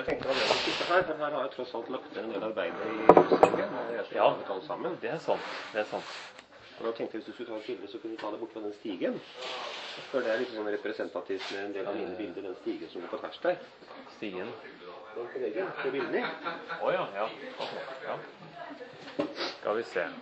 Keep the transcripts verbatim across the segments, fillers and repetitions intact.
Jeg tenkte å lese dette her, for her har jeg tross alt lagt ned en del arbeid i hussengen. Ja, alt sammen. det er sant. Det er sant. Og da tenkte jeg hvis du skulle ta et bilde, så kunne du ta det bort på den stigen. For det er litt sånn representativt med en del av mine bilder, den stigen som går på tvers der. Stigen? Den på veggen, på bildene. Åja, ja. ja. Skal vi se.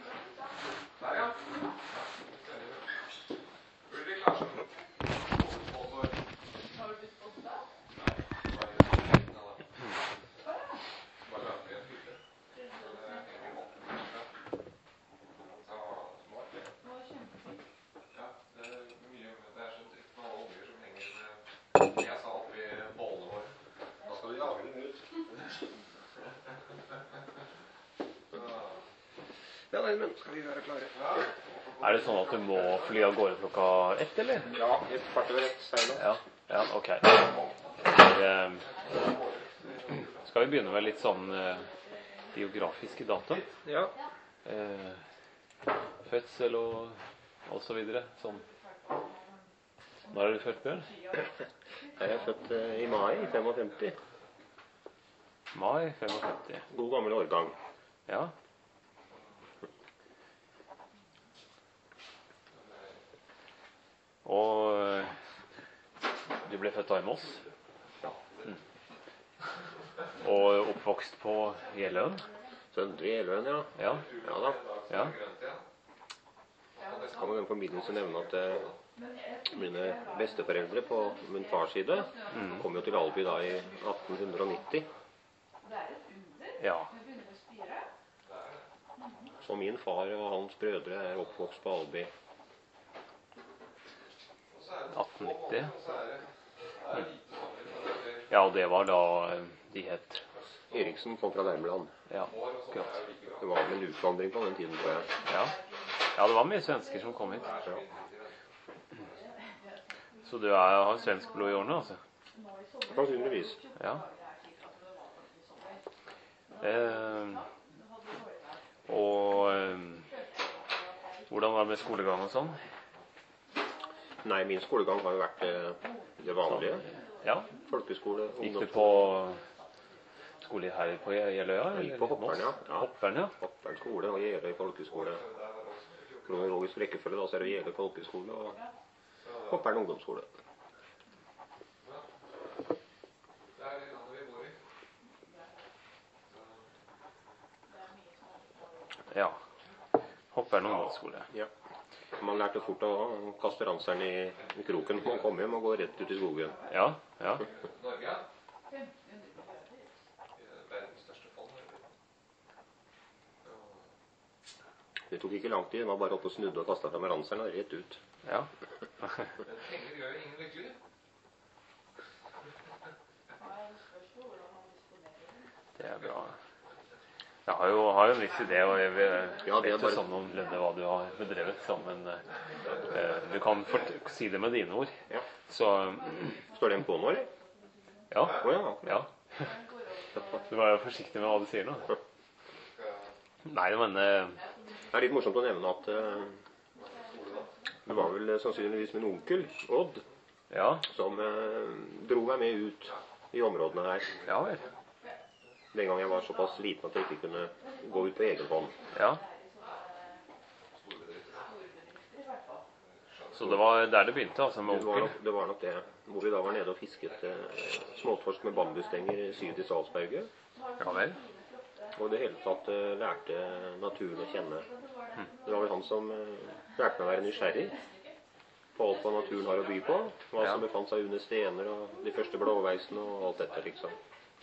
Ja, nei, men skal vi være klare? Er det sånn at du må fly av gårde klokka ett, eller? Ja, et kvart over ett, sier Ja, ja, ok. Det, skal vi begynne med litt sånn eh, biografiske data? Ja. Eh, fødsel og, og så videre, sånn. Når er du født, Bjørn? Jeg er født eh, i mai, femtifem. Mai femtifem. God gammel årgang. Ja. Og du ble født da i Moss. Mm. Og oppvokst på Jeløen. Søndre Jeløen, ja. Ja. Ja da. Ja. Jeg kan i den forbindelse nevne at eh, mine besteforeldre på min fars side mm. kom jo til Alby da i atten nitti. Ja. Så min far og hans brødre er oppvokst på Alby. atten nitti. Mm. Ja, og det var da de het Eriksen kom fra Värmland. Ja, akkurat. Det var en utvandring på den tiden, tror jeg. Ja. Ja, det var mye svensker som kom hit. Ja. Så du er, har svensk blod i årene, altså? Sannsynligvis. Ja. Eh, og eh, hvordan var det med skolegang og sånn? Nei, min skolegang har jo vært eh, det vanlige. Ja. Folkeskole. Gikk du på skole her på Jeløya? Jeg gikk på Hoppern, ja. ja. Hoppern, ja. Hoppern skole og Jeløy folkeskole. Kronologisk rekkefølge, da, så er det Jeløy folkeskole og Hoppern ungdomsskole. Ja. Hoppern ungdomsskole. Ja. Man lærte fort å kaste ranseren i, i kroken når man kom hjem og gå rett ut i skogen. Ja, ja. Det tok ikke lang tid, man bare opp og snudde og kastet fra med ranseren og rett ut. Ja. Det er bra. Jeg har jo, har jo en viss idé, og jeg vet ja, det er bare... sånn omlende hva du har bedrevet sammen. Eh, du kan fort si det med dine ord. Ja. Så... Står den på nå, eller? Ja. Oh, ja. ja. Du var jo forsiktig med hva du sier nå. Nei, men... Eh... Det er litt morsomt å nevne at uh, det var vel sannsynligvis min onkel, Odd, ja. som uh, dro meg med ut i områdene her. Ja vel. Den gang jeg var såpass liten at jeg ikke kunne gå ut på egen hånd. Ja. Så det var der det begynte, altså, med onkel? Det var nok det, var nok det. Hvor vi da var nede og fisket uh, småtorsk med bambusstenger syd i Salzberget. Ja vel. Og i det hele tatt uh, lærte naturen å kjenne. Mm. Det var vel han som uh, lærte meg å være nysgjerrig på alt hva naturen har å by på. Hva ja. som befant seg under stener og de første blåveisene og alt dette, liksom.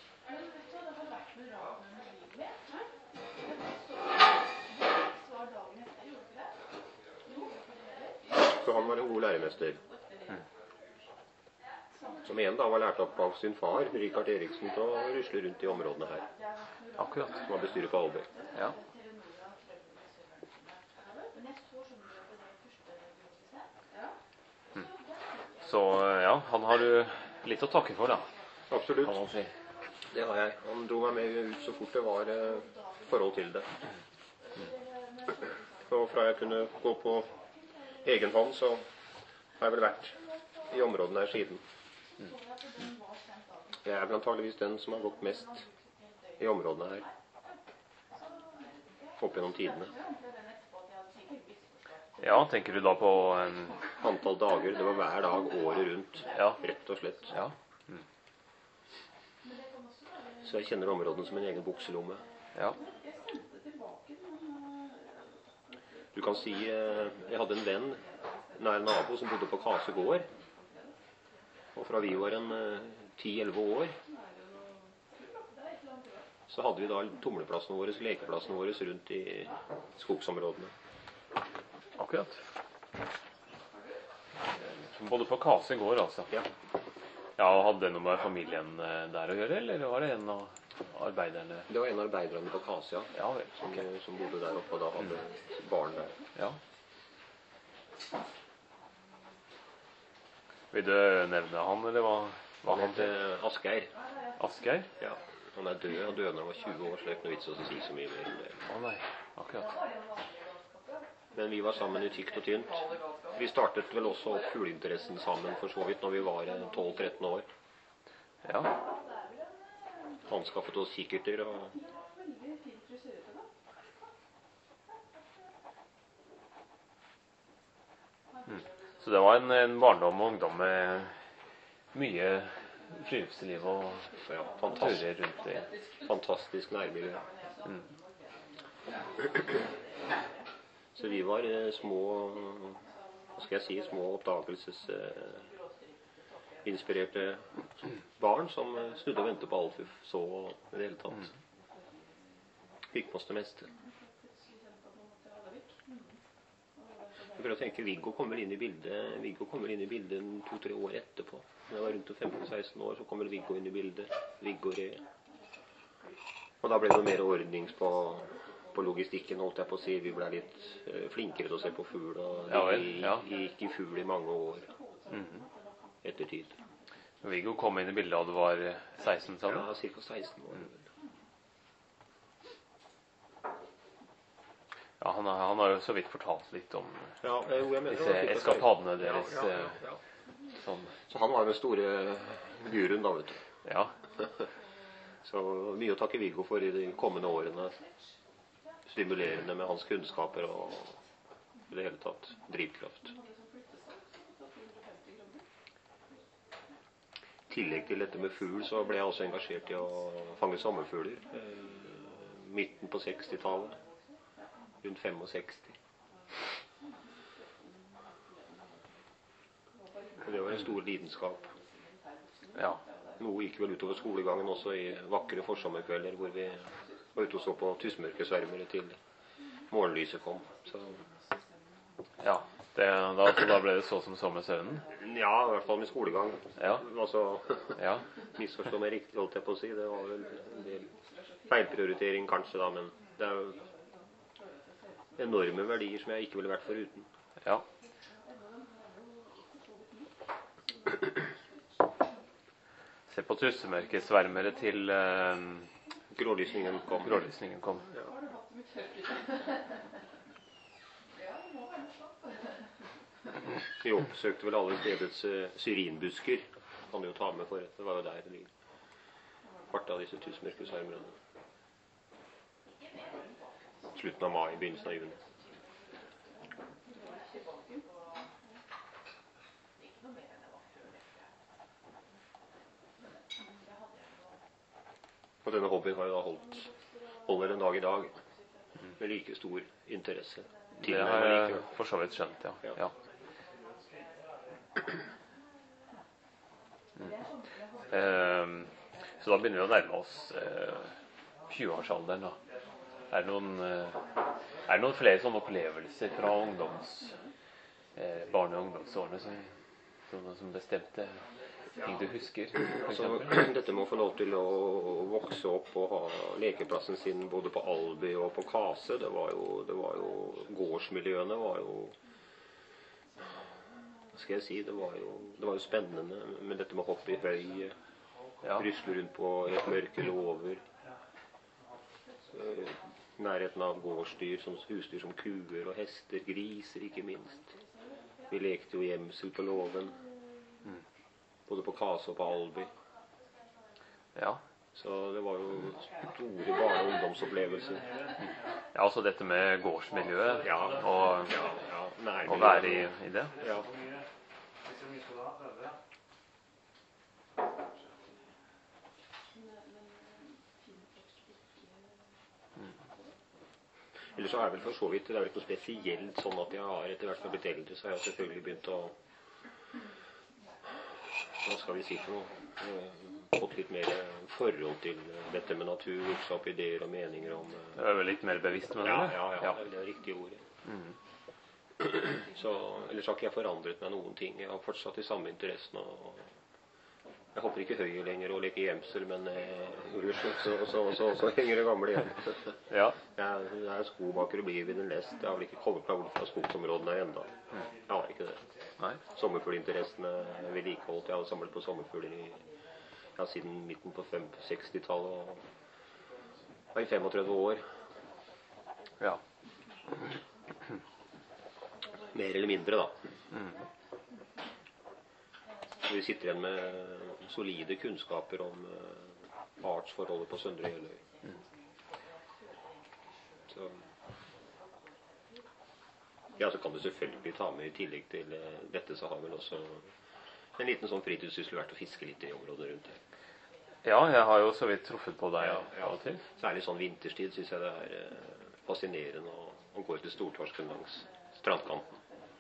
Så han var en god læremester. Mm. Som igjen da var lært opp av sin far, Rikard Eriksen, til å rusle rundt i områdene her. Akkurat. Som var bestyret på Alby. Ja. Mm. Så ja, han har du litt å takke for, da. Absolutt. Kan man si. Det har jeg. Han dro meg med ut så fort det var eh, forhold til det. Mm. Og fra jeg kunne gå på egen hånd, så har jeg vel vært i områdene her siden. Mm. Jeg er antageligvis den som har gått mest i områdene her. Opp gjennom tidene. Ja, tenker du da på en... Antall dager, det var hver dag året rundt, ja. Rett og slett. Ja. Mm. Så jeg kjenner områdene som en egen bukselomme. Ja. Du kan si, jeg hadde en venn, nær nabo, som bodde på Kase gård. Og fra vi var en ti elleve år, så hadde vi da tumleplassene våre, lekeplassene våre rundt i skogsområdene. Akkurat. Både på Kase gård, altså. Ja. Ja, hadde det noe med familien der å gjøre, eller var det en av arbeiderne? Det var en av arbeiderne på Kase, ja. Ja vel. Som, som bodde der oppe, og da hadde mm. barn der. Ja. Vil du nevne han, eller hva? hva han het Asgeir. Asgeir? Ja. Han er død, han døde når han var tjue år, så det er ikke noe vits å si så mye mer om det. Å nei, akkurat. Men vi var sammen i tykt og tynt. Vi startet vel også opp fugleinteressen sammen for så vidt når vi var tolv tretten år. Ja. Anskaffet oss kikkerter og... Mm. Så det var en, en barndom og ungdom med mye friluftsliv og ja, fantastisk, rundt det. Fantastisk nærmiljø. Mm. Så vi var eh, små, hva skal jeg si, små oppdagelsesinspirerte eh, barn som eh, snudde og ventet på alt vi så i det hele tatt. Fikk på oss det meste. Jeg prøver å tenke, Viggo kommer inn i bildet, Viggo kommer inn i bildet to-tre år etterpå. Når jeg var rundt femten seksten år, så kommer Viggo inn i bildet. Viggo Re. Og da ble det mer ordnings på... på logistikken, holdt jeg på å si. Vi ble litt uh, flinkere til å se på fugl, og ja, vel, vi ja. gikk i fugl i mange år mm-hmm. etter tid. Viggo kom inn i bildet da du var seksten, sa du? Ja, cirka seksten år. Mm. Ja, han har, han har jo så vidt fortalt litt om ja, jeg, jeg mener, disse eskapadene deres. Ja, ja, ja, ja. Sånn. Så han var den store guruen da, vet du. Ja. Så mye å takke Viggo for i de kommende årene. Stimulerende med hans kunnskaper og i det hele tatt drivkraft. I tillegg til dette med fugl så ble jeg også engasjert i å fange sommerfugler. Eh, midten på sekstitallet. Rundt femogseksti. Og det var en stor lidenskap. Ja. Noe gikk vel utover skolegangen også i vakre forsommerkvelder hvor vi var ute og så på tussmørkesvermere til morgenlyset kom. Så. Ja, det, da, så da ble det så som så med søvnen? Ja, i hvert fall med skolegang. Ja. Altså, ja. misforstå meg riktig, holdt jeg på å si. Det var vel en del feilprioritering kanskje da, men det er jo enorme verdier som jeg ikke ville vært foruten. Ja. Se på tussemørkesvermere til... Uh, Grålysningen kom. Grålysningen kom. Ja. Vi oppsøkte vel alle stedets uh, syrinbusker. Kan du jo ta med for det. Det var jo der det part av disse tusenmørkesvermerne. Slutten av mai, begynnelsen av juni. Og denne hobbyen har jo da holdt, holder en dag i dag, med like stor interesse. Det har jeg for så vidt skjønt, ja. ja. ja. Mm. Um, så da begynner vi å nærme oss uh, tjue-årsalderen da. Er det noen, uh, er det noen flere sånne opplevelser fra ungdoms, uh, barne- og ungdomsårene som, som, som bestemte ting du husker? Altså, dette med å få lov til å vokse opp og ha lekeplassen sin både på Alby og på Kase, det var jo, det var jo gårdsmiljøene var jo, hva skal jeg si, det var jo, det var jo spennende med dette med hopp i høy, ja. Rysle rundt på et mørke låver, nærheten av gårdsdyr, som husdyr som kuer og hester, griser ikke minst. Vi lekte jo gjemsel på låven. Både på Kase og på Alby. Ja. Så det var jo store barne- og ungdomsopplevelser. Ja, altså dette med gårdsmiljøet Ja, og, ja, ja, nærmiljøet. og være i, i det. Ja. Ellers så er vel for så vidt, det er vel ikke noe spesielt sånn at jeg har etter hvert som jeg har blitt eldre, så har jeg selvfølgelig begynt å, hva skal vi si for noe, fått litt mer forhold til dette med natur, vokse opp ideer og meninger om... Det er vel litt mer bevisst med det? Ja, ja, ja, ja. Det er det riktige ordet. Mm. Så, ellers har ikke jeg forandret meg noen ting. Jeg har fortsatt de samme interessene. Og jeg hopper ikke høye lenger og leker gjemsel, men uh, så, så, så, så henger det gamle igjen. Ja. Jeg, jeg er skomaker og blir ved en lest. Jeg har vel ikke kommet meg bort fra skogsområdene enda. Jeg har ikke det. Nei. Sommerfugleinteressene er vedlikeholdt. Jeg har samlet på sommerfugler i, ja, siden midten på sekstitallet og i femogtredve år. Ja. Mer eller mindre, da. Mm. Vi sitter igjen med solide kunnskaper om uh, artsforholdet på Søndre Jeløy. Mm. Så ja, så kan du selvfølgelig ta med i tillegg til uh, dette, så har vel også en liten sånn fritidssyssel vært å fiske litt i området rundt her. Ja, jeg har jo så vidt truffet på deg ja, ja. av og til. Særlig sånn vinterstid synes jeg det er uh, fascinerende å, å gå til stortorsken langs strandkanten.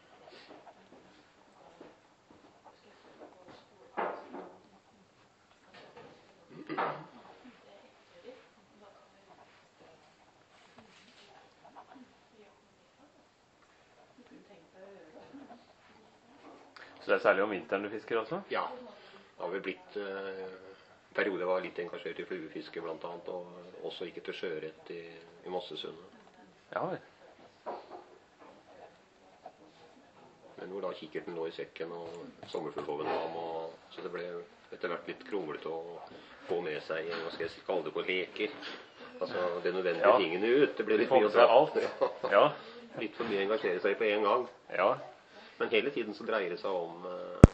Så det er særlig om vinteren du fisker også? Ja, det har vel blitt eh, perioder var litt engasjert i fluefiske blant annet, og også ikke til sjørett i, i Mossesundet. Ja vel. Men hvor da kikkerten lå i sekken og sommerfuglhoven ham, og så det ble etter hvert litt kronglete å få med seg, hva skal jeg kalle det, på leker. Altså det nødvendige ja. tingene ut, det ble litt få mye med seg alt. Ja. Litt for mye engasjere seg på en gang. Ja. Men hele tiden så dreier det seg om uh,